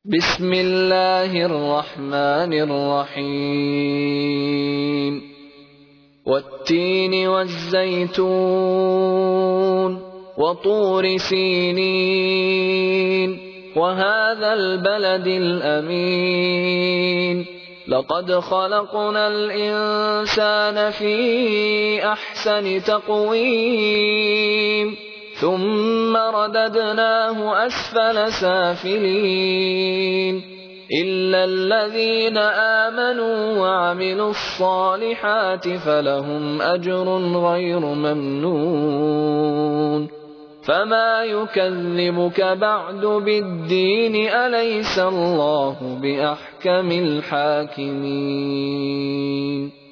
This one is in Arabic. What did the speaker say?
بسم الله الرحمن الرحيم والتين والزيتون وطور سينين وهذا البلد الأمين لقد خلقنا الإنسان في أحسن تقويم ثم رددناه أسفل سافلين إلا الذين آمنوا وعملوا الصالحات فلهم أجر غير ممنون فما يكذبك بعد بالدين أليس الله بأحكم الحاكمين